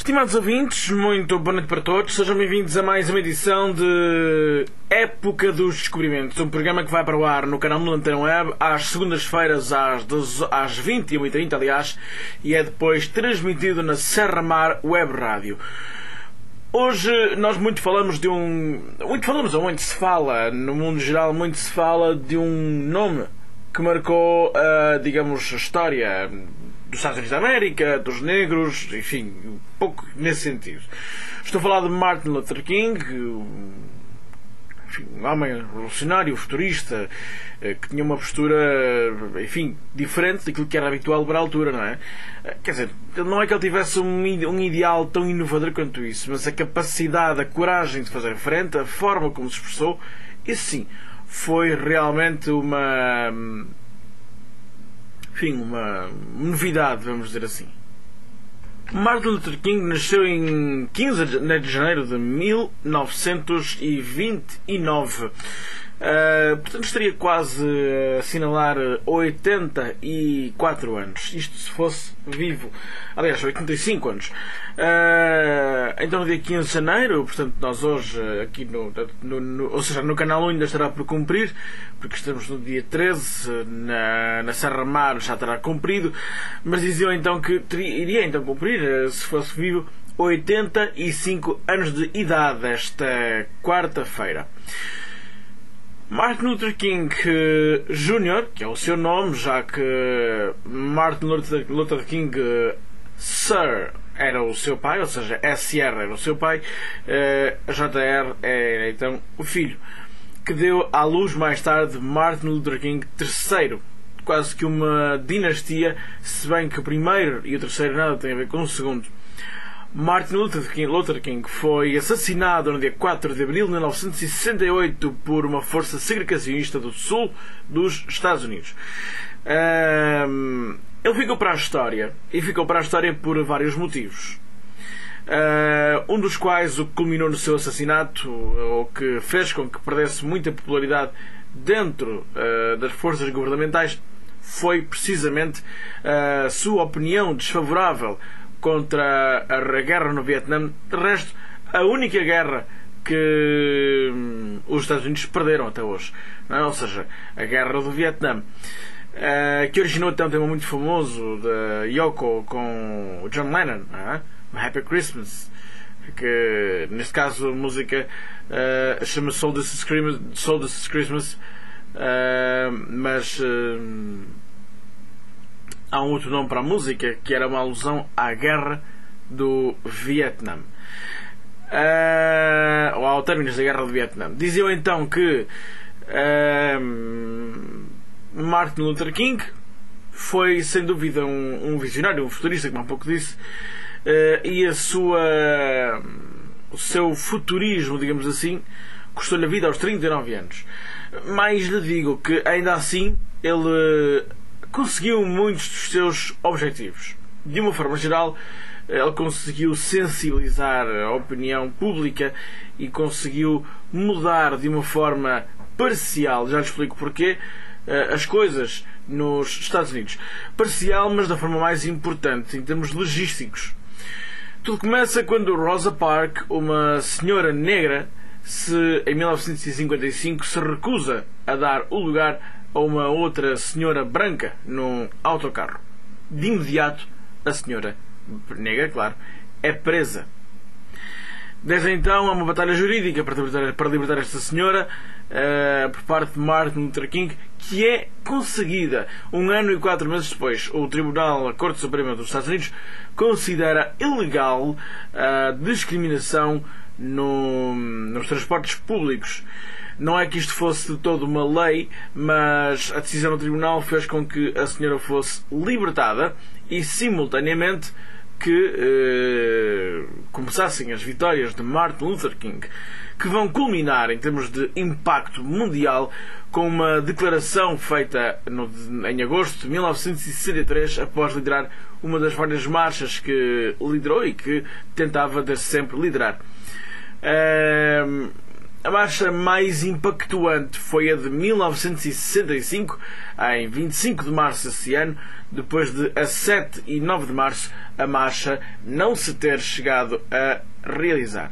Estimados ouvintes, muito boa noite para todos. Sejam bem-vindos a mais uma edição de Época dos Descobrimentos, um programa que vai para o ar no canal do Antena Web às segundas-feiras às 21h30, aliás, e é depois transmitido na Serra Mar Web Rádio. Hoje nós muito se fala, no mundo geral, muito se fala de um nome que marcou, digamos, a história dos Estados Unidos da América, dos negros, enfim, um pouco nesse sentido. Estou a falar de Martin Luther King, enfim, um homem revolucionário, futurista, que tinha uma postura, enfim, diferente daquilo que era habitual para a altura, não é? Quer dizer, não é que ele tivesse um ideal tão inovador quanto isso, mas a capacidade, a coragem de fazer frente, a forma como se expressou, isso sim, foi realmente uma novidade, vamos dizer assim. Martin Luther King nasceu em 15 de janeiro de 1929. Portanto, estaria quase a assinalar 84 anos. Isto se fosse vivo. Aliás, 85 anos. Então, no dia 15 de janeiro, portanto, nós hoje, aqui ou seja, no canal 1 ainda estará por cumprir, porque estamos no dia 13, na Serra Mar já terá cumprido, mas diziam então que iria então cumprir, se fosse vivo, 85 anos de idade esta quarta-feira. Martin Luther King Jr., que é o seu nome, já que Martin Luther King Sr. era o seu pai, ou seja, SR era o seu pai, JR era então o filho, que deu à luz mais tarde Martin Luther King III. Quase que uma dinastia, se bem que o primeiro e o terceiro nada tem a ver com o segundo. Martin Luther King foi assassinado no dia 4 de abril de 1968 por uma força segregacionista do sul dos Estados Unidos. Ele ficou para a história, e ficou para a história por vários motivos. Um dos quais o que culminou no seu assassinato, ou que fez com que perdesse muita popularidade dentro das forças governamentais, foi precisamente a sua opinião desfavorável contra a guerra no Vietnã. De resto, a única guerra que os Estados Unidos perderam até hoje, não é? Ou seja, a guerra do Vietnã, que originou até um tema muito famoso da Yoko com o John Lennon, não é? Happy Christmas, que neste caso a música chama-se Soul This Is Christmas, mas há um outro nome para a música que era uma alusão à guerra do Vietnã, ou ao término da guerra do Vietnã. Diziam então que Martin Luther King foi sem dúvida um visionário, um futurista, como há pouco disse, e o seu futurismo, digamos assim, custou-lhe a vida aos 39 anos. Mas lhe digo que ainda assim ele conseguiu muitos dos seus objetivos. De uma forma geral, ele conseguiu sensibilizar a opinião pública e conseguiu mudar de uma forma parcial, já lhe explico porquê, as coisas nos Estados Unidos. Parcial, mas da forma mais importante, em termos logísticos. Tudo começa quando Rosa Parks, uma senhora negra, em 1955 se recusa a dar o lugar a uma outra senhora branca num autocarro. De imediato, a senhora negra, claro, é presa. Desde então há uma batalha jurídica para libertar esta senhora por parte de Martin Luther King, que é conseguida. 1 ano e 4 meses depois, o Tribunal, a Corte Suprema dos Estados Unidos, considera ilegal a discriminação nos transportes públicos. Não é que isto fosse de todo uma lei, mas a decisão do Tribunal fez com que a senhora fosse libertada e, simultaneamente, que começassem as vitórias de Martin Luther King, que vão culminar em termos de impacto mundial com uma declaração feita em agosto de 1963, após liderar uma das várias marchas que liderou e que tentava desde sempre liderar. A marcha mais impactuante foi a de 1965, em 25 de março desse ano, depois de a 7 e 9 de março a marcha não se ter chegado a realizar.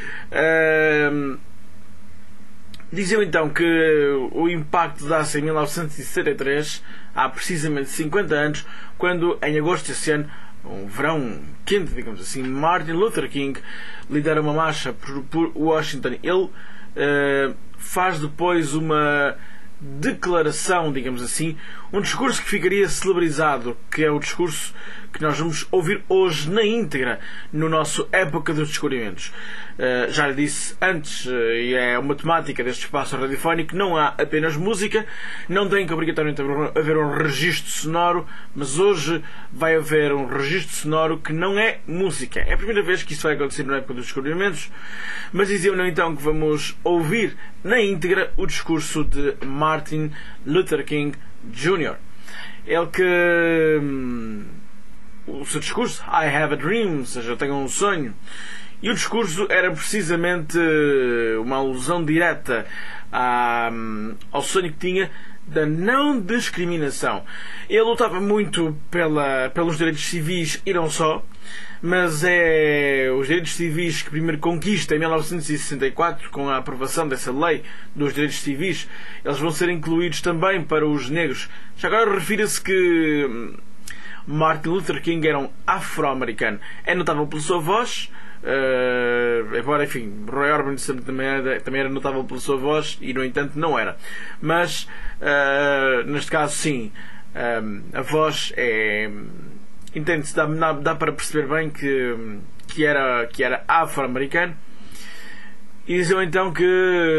Diziam então que o impacto dá-se em 1973, há precisamente 50 anos, quando em agosto desse ano, um verão quente, digamos assim, Martin Luther King lidera uma marcha por Washington. Ele faz depois uma declaração, digamos assim, um discurso que ficaria celebrizado, que é o discurso que nós vamos ouvir hoje na íntegra no nosso Época dos Descobrimentos. Já lhe disse antes, e é uma temática deste espaço radiofónico, não há apenas música, não tem que obrigatoriamente haver um registro sonoro, mas hoje vai haver um registro sonoro que não é música. É a primeira vez que isto vai acontecer na Época dos Descobrimentos, mas diziam-nos então que vamos ouvir na íntegra o discurso de Martin Luther King Jr. Ele que o seu discurso, I have a dream, ou seja, eu tenho um sonho, e o discurso era precisamente uma alusão direta ao sonho que tinha da não discriminação. Ele lutava muito pelos direitos civis e não só, mas é os direitos civis que primeiro conquista em 1964, com a aprovação dessa lei dos direitos civis. Eles vão ser incluídos também para os negros. Já agora refira-se que Martin Luther King era um afro-americano. É notável pela sua voz, embora, enfim, Roy Orbison também era notável pela sua voz e, no entanto, não era. Mas, neste caso, sim, a voz é... Entende-se, dá para perceber bem que era afro-americano. E diziam então que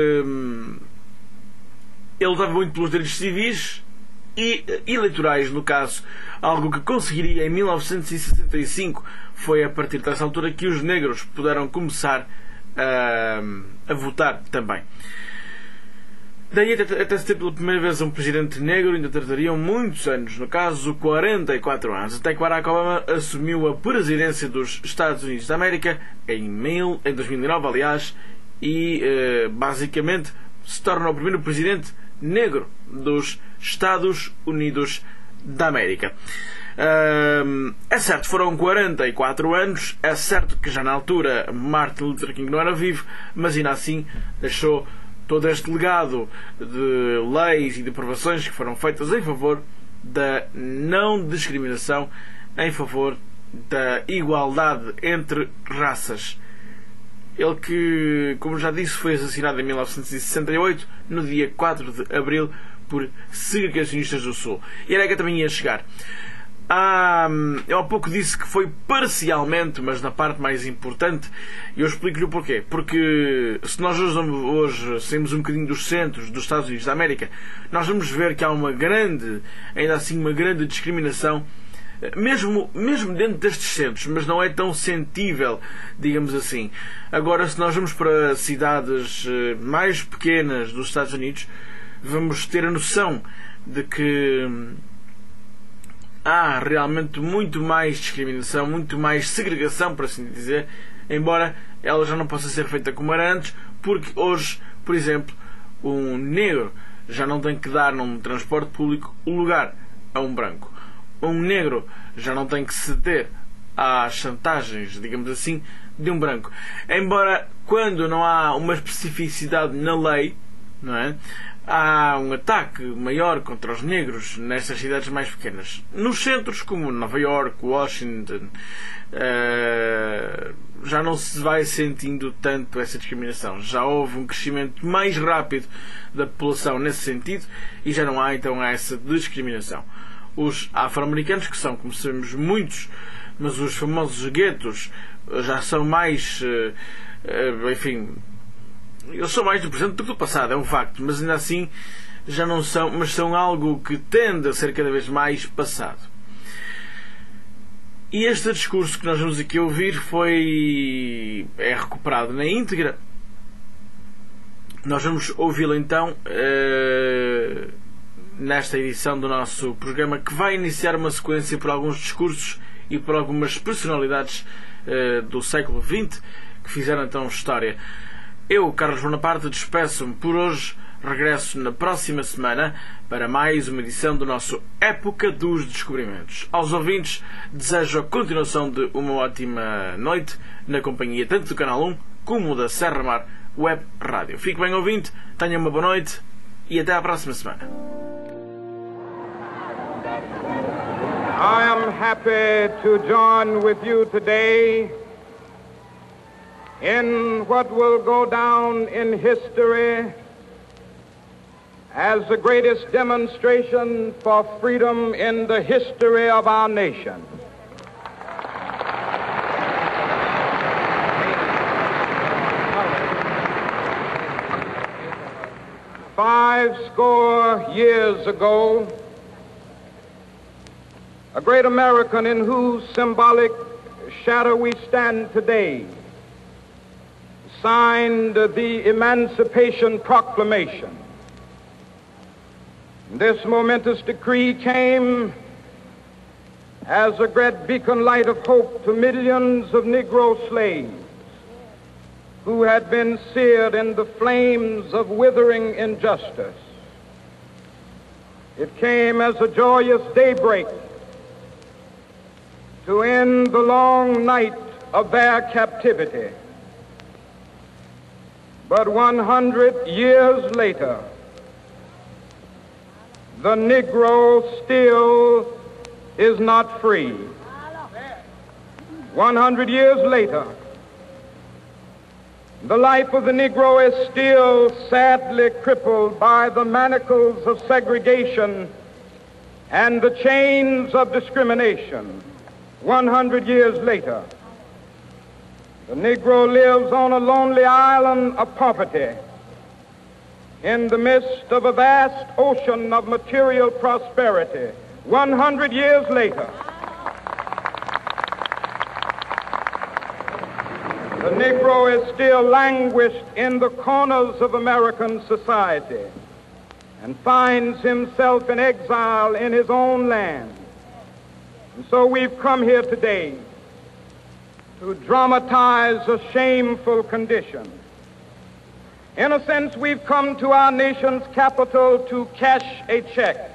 ele lutava muito pelos direitos civis e eleitorais, no caso, algo que conseguiria em 1965. Foi a partir dessa altura que os negros puderam começar a votar também. Daí até se ter pela primeira vez um presidente negro ainda tardariam muitos anos, no caso 44 anos, até que Barack Obama assumiu a presidência dos Estados Unidos da América em 2009, aliás, e basicamente se torna o primeiro presidente negro dos Estados Unidos da América. É certo, foram 44 anos, é certo que já na altura Martin Luther King não era vivo, mas ainda assim deixou todo este legado de leis e de aprovações que foram feitas em favor da não discriminação, em favor da igualdade entre raças. Ele que, como já disse, foi assassinado em 1968, no dia 4 de abril, por segregacionistas do Sul. E era que eu também ia chegar. Eu há pouco disse que foi parcialmente, mas na parte mais importante, e eu explico-lhe o porquê. Porque se nós hoje saímos um bocadinho dos centros dos Estados Unidos da América, nós vamos ver que há ainda assim uma grande discriminação, mesmo dentro destes centros, mas não é tão sentível, digamos assim. Agora, se nós vamos para cidades mais pequenas dos Estados Unidos, vamos ter a noção de que há realmente muito mais discriminação, muito mais segregação, por assim dizer, embora ela já não possa ser feita como era antes, porque hoje, por exemplo, um negro já não tem que dar num transporte público o lugar a um branco. Um negro já não tem que ceder às chantagens, digamos assim, de um branco. Embora, quando não há uma especificidade na lei, não é? Há um ataque maior contra os negros nestas cidades mais pequenas. Nos centros como Nova York, Washington, já não se vai sentindo tanto essa discriminação. Já houve um crescimento mais rápido da população nesse sentido e já não há então essa discriminação. Os afro-americanos, que são, como sabemos, muitos, mas os famosos guetos já são mais, enfim, eles são mais do presente do que do passado, é um facto, mas ainda assim já não são, mas são algo que tende a ser cada vez mais passado. E este discurso que nós vamos aqui ouvir é recuperado na íntegra. Nós vamos ouvi-lo então nesta edição do nosso programa, que vai iniciar uma sequência por alguns discursos e por algumas personalidades do século XX que fizeram então história. Eu, Carlos Bonaparte, despeço-me por hoje. Regresso na próxima semana para mais uma edição do nosso Época dos Descobrimentos. Aos ouvintes, desejo a continuação de uma ótima noite na companhia tanto do Canal 1 como da Serra Mar Web Rádio. Fique bem, ouvinte, tenha uma boa noite e até à próxima semana. I am happy to join with you today in what will go down in history as the greatest demonstration for freedom in the history of our nation. Five score years ago, a great American in whose symbolic shadow we stand today signed the Emancipation Proclamation. This momentous decree came as a great beacon light of hope to millions of Negro slaves who had been seared in the flames of withering injustice. It came as a joyous daybreak to end the long night of their captivity. But 100 years later, the Negro still is not free. 100 years later, the life of the Negro is still sadly crippled by the manacles of segregation and the chains of discrimination. 100 years later, the Negro lives on a lonely island of poverty in the midst of a vast ocean of material prosperity. 100 years later, the Negro is still languished in the corners of American society and finds himself in exile in his own land. And so we've come here today to dramatize a shameful condition. In a sense, we've come to our nation's capital to cash a check.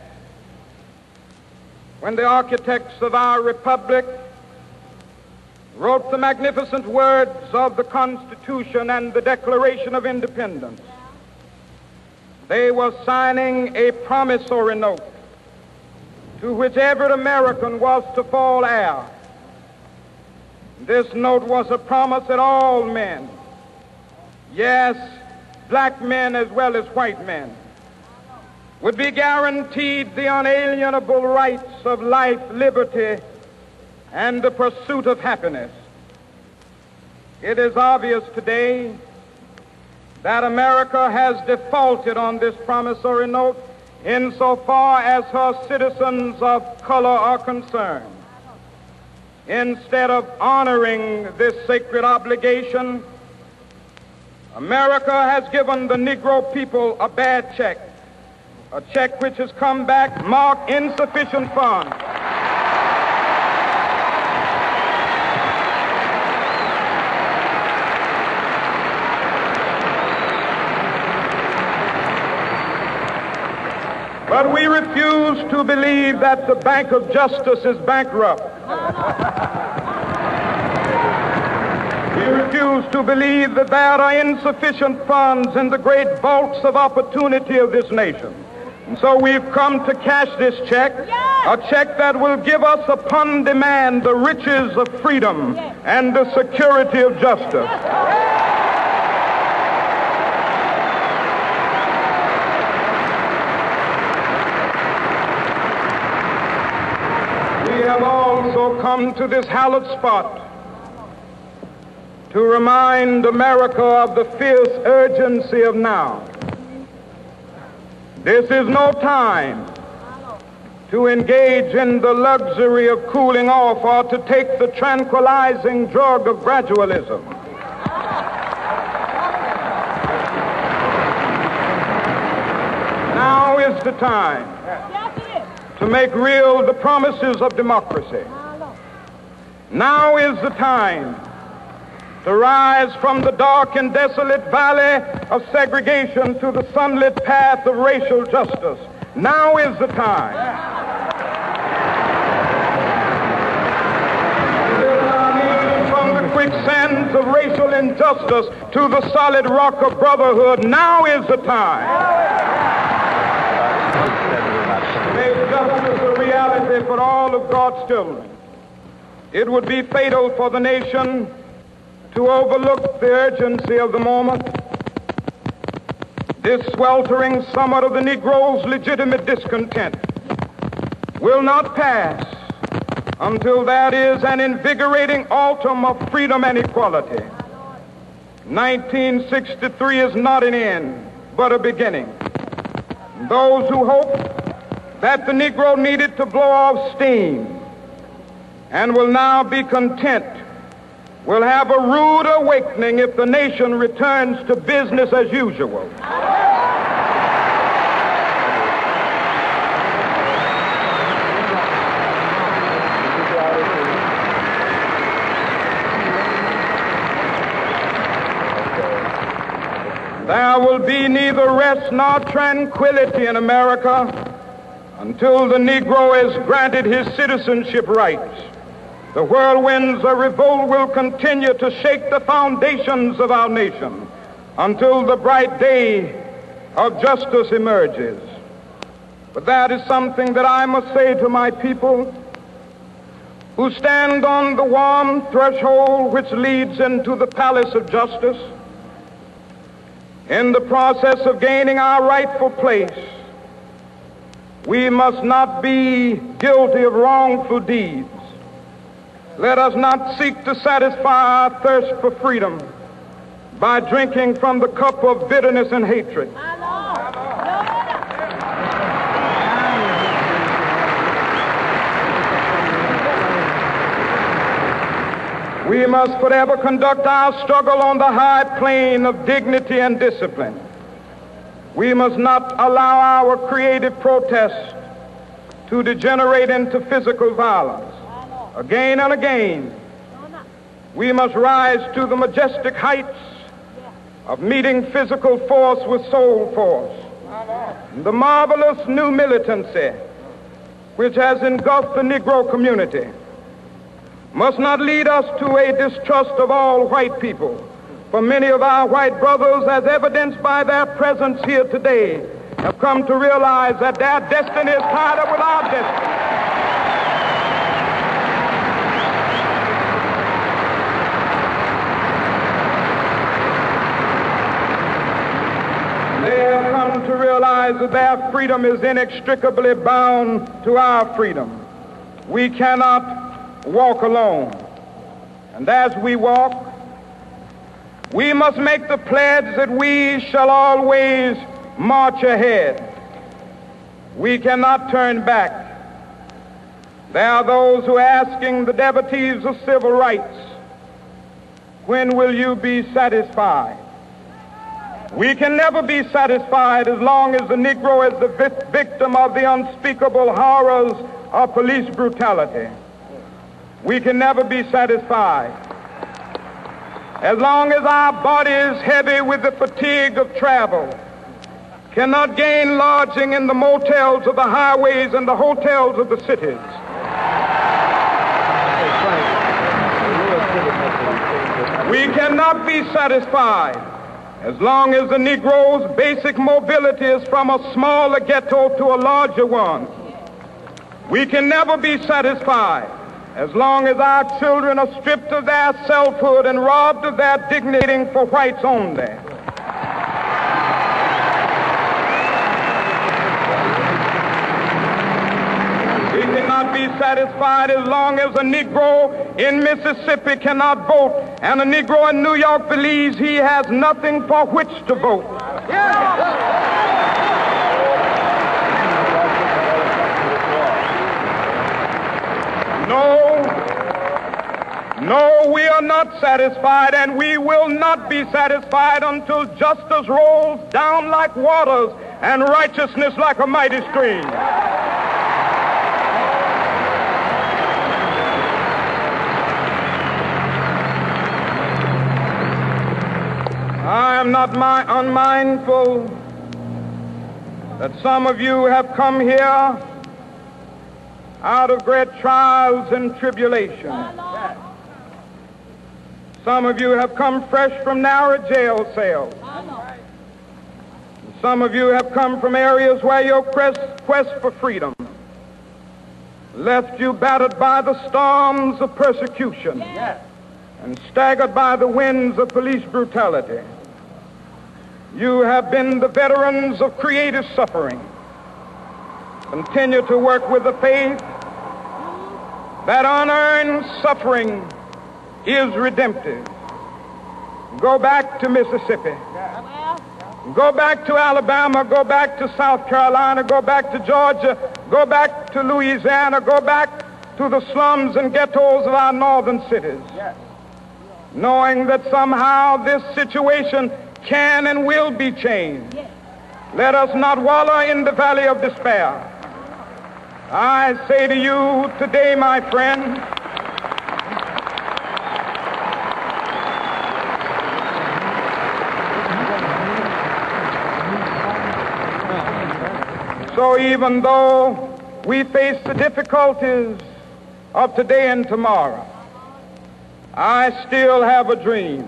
When the architects of our republic wrote the magnificent words of the Constitution and the Declaration of Independence, they were signing a promissory note to which every American was to fall heir. This note was a promise that all men, yes, black men as well as white men, would be guaranteed the unalienable rights of life, liberty, and the pursuit of happiness. It is obvious today that America has defaulted on this promissory note insofar as her citizens of color are concerned. Instead of honoring this sacred obligation, America has given the Negro people a bad check, a check which has come back marked insufficient funds. But we refuse to believe that the Bank of Justice is bankrupt. We refuse to believe that there are insufficient funds in the great vaults of opportunity of this nation. And so we've come to cash this check, a check that will give us upon demand the riches of freedom and the security of justice. We have also come to this hallowed spot to remind America of the fierce urgency of now. This is no time to engage in the luxury of cooling off or to take the tranquilizing drug of gradualism. Now is the time to make real the promises of democracy. Now is the time to rise from the dark and desolate valley of segregation to the sunlit path of racial justice. Now is the time. From the quicksands of racial injustice to the solid rock of brotherhood, now is the time. Make justice a reality for all of God's children. It would be fatal for the nation to overlook the urgency of the moment. This sweltering summit of the Negro's legitimate discontent will not pass until there is an invigorating autumn of freedom and equality. 1963 is not an end, but a beginning. Those who hope that the Negro needed to blow off steam and will now be content will have a rude awakening if the nation returns to business as usual. There will be neither rest nor tranquility in America until the Negro is granted his citizenship rights. The whirlwinds of revolt will continue to shake the foundations of our nation until the bright day of justice emerges. But that is something that I must say to my people who stand on the warm threshold which leads into the palace of justice. In the process of gaining our rightful place, we must not be guilty of wrongful deeds. Let us not seek to satisfy our thirst for freedom by drinking from the cup of bitterness and hatred. We must forever conduct our struggle on the high plane of dignity and discipline. We must not allow our creative protest to degenerate into physical violence. Again and again, we must rise to the majestic heights of meeting physical force with soul force. The marvelous new militancy which has engulfed the Negro community must not lead us to a distrust of all white people. For many of our white brothers, as evidenced by their presence here today, have come to realize that their destiny is tied up with our destiny. They have come to realize that their freedom is inextricably bound to our freedom. We cannot walk alone. And as we walk, we must make the pledge that we shall always march ahead. We cannot turn back. There are those who are asking the devotees of civil rights, when will you be satisfied? We can never be satisfied as long as the Negro is the victim of the unspeakable horrors of police brutality. We can never be satisfied as long as our bodies, heavy with the fatigue of travel, cannot gain lodging in the motels of the highways and the hotels of the cities. We cannot be satisfied as long as the Negro's basic mobility is from a smaller ghetto to a larger one. We can never be satisfied as long as our children are stripped of their selfhood and robbed of their dignity for whites only. We cannot be satisfied as long as a Negro in Mississippi cannot vote and a Negro in New York believes he has nothing for which to vote. No, we are not satisfied, and we will not be satisfied until justice rolls down like waters and righteousness like a mighty stream. am not unmindful that some of you have come here out of great trials and tribulation. Some of you have come fresh from narrow jail cells. Some of you have come from areas where your quest for freedom left you battered by the storms of persecution and staggered by the winds of police brutality. You have been the veterans of creative suffering. Continue to work with the faith that unearned suffering is redemptive. Go back to Mississippi. Go back to Alabama. Go back to South Carolina. Go back to Georgia. Go back to Louisiana. Go back to the slums and ghettos of our northern cities. Knowing that somehow this situation can and will be changed. Let us not wallow in the valley of despair. I say to you today, my friend, so even though we face the difficulties of today and tomorrow, I still have a dream.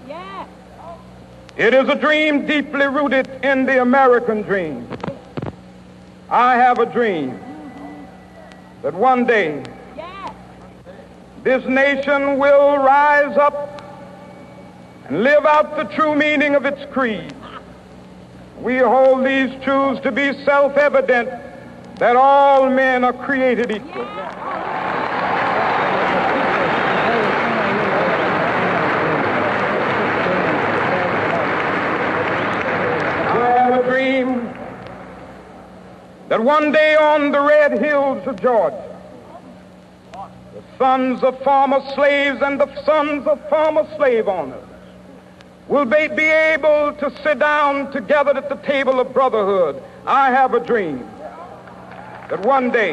It is a dream deeply rooted in the American dream. I have a dream that one day this nation will rise up and live out the true meaning of its creed. We hold these truths to be self-evident, that all men are created equal. That one day on the red hills of Georgia, the sons of former slaves and the sons of former slave owners will be able to sit down together at the table of brotherhood. I have a dream that one day,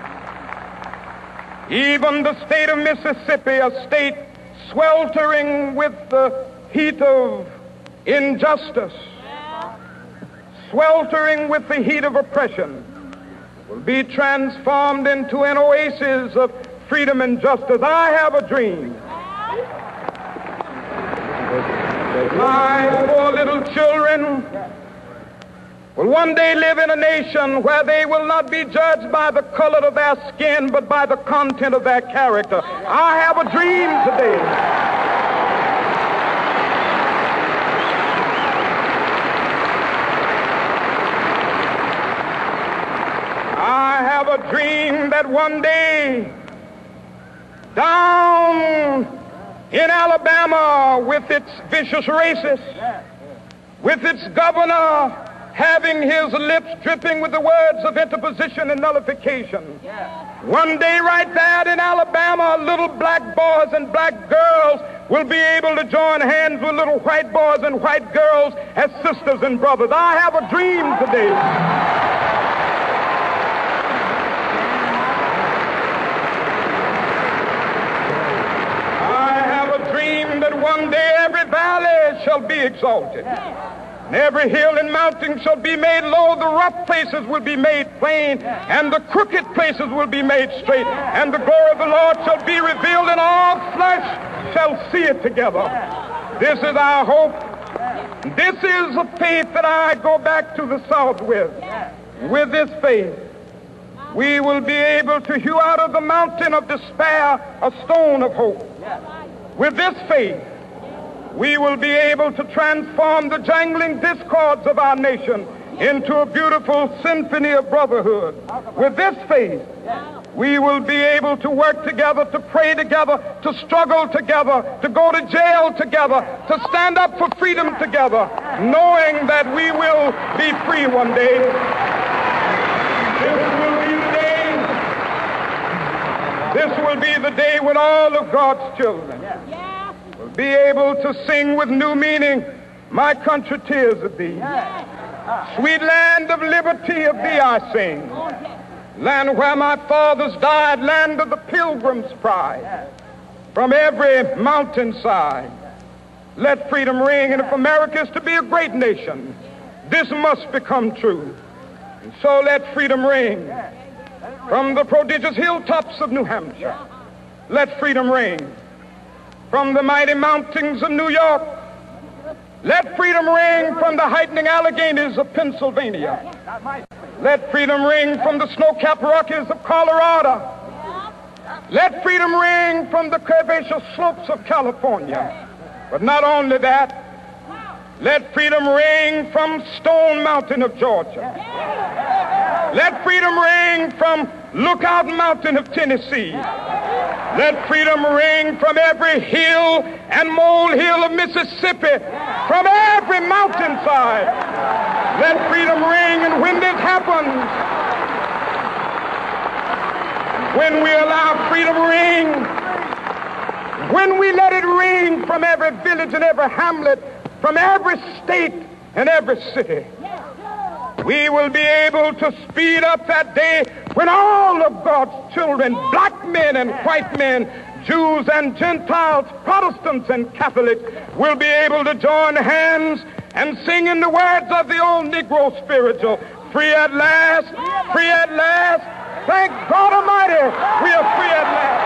even the state of Mississippi, a state sweltering with the heat of injustice, sweltering with the heat of oppression, will be transformed into an oasis of freedom and justice. I have a dream. My poor little children will one day live in a nation where they will not be judged by the color of their skin, but by the content of their character. I have a dream today. I have a dream that one day down in Alabama, with its vicious racists, with its governor having his lips dripping with the words of interposition and nullification, one day right there in Alabama, little black boys and black girls will be able to join hands with little white boys and white girls as sisters and brothers. I have a dream today. That one day every valley shall be exalted, and every hill and mountain shall be made low. The rough places will be made plain, and the crooked places will be made straight, and the glory of the Lord shall be revealed, and all flesh shall see it together. This is our hope. This is a faith that I go back to the South with. With this faith, we will be able to hew out of the mountain of despair a stone of hope. With this faith, we will be able to transform the jangling discords of our nation into a beautiful symphony of brotherhood. With this faith, we will be able to work together, to pray together, to struggle together, to go to jail together, to stand up for freedom together, knowing that we will be free one day. This will be the day when all of God's children will be able to sing with new meaning, "My country, tears of thee. Sweet land of liberty, of thee I sing. Land where my fathers died, land of the pilgrim's pride. From every mountainside, let freedom ring. And if America is to be a great nation, this must become true. And so let freedom ring from the prodigious hilltops of New Hampshire. Let freedom ring from the mighty mountains of New York. Let freedom ring from the heightening Alleghenies of Pennsylvania. Let freedom ring from the snow-capped Rockies of Colorado. Let freedom ring from the curvaceous slopes of California. But not only that, let freedom ring from Stone Mountain of Georgia. Let freedom ring from Lookout Mountain of Tennessee. Let freedom ring from every hill and molehill of Mississippi, from every mountainside. Let freedom ring, and when this happens, when we allow freedom ring, when we let it ring from every village and every hamlet, from every state and every city, we will be able to speed up that day when all of God's children, black men and white men, Jews and Gentiles, Protestants and Catholics, will be able to join hands and sing in the words of the old Negro spiritual, free at last, free at last. Thank God Almighty, we are free at last.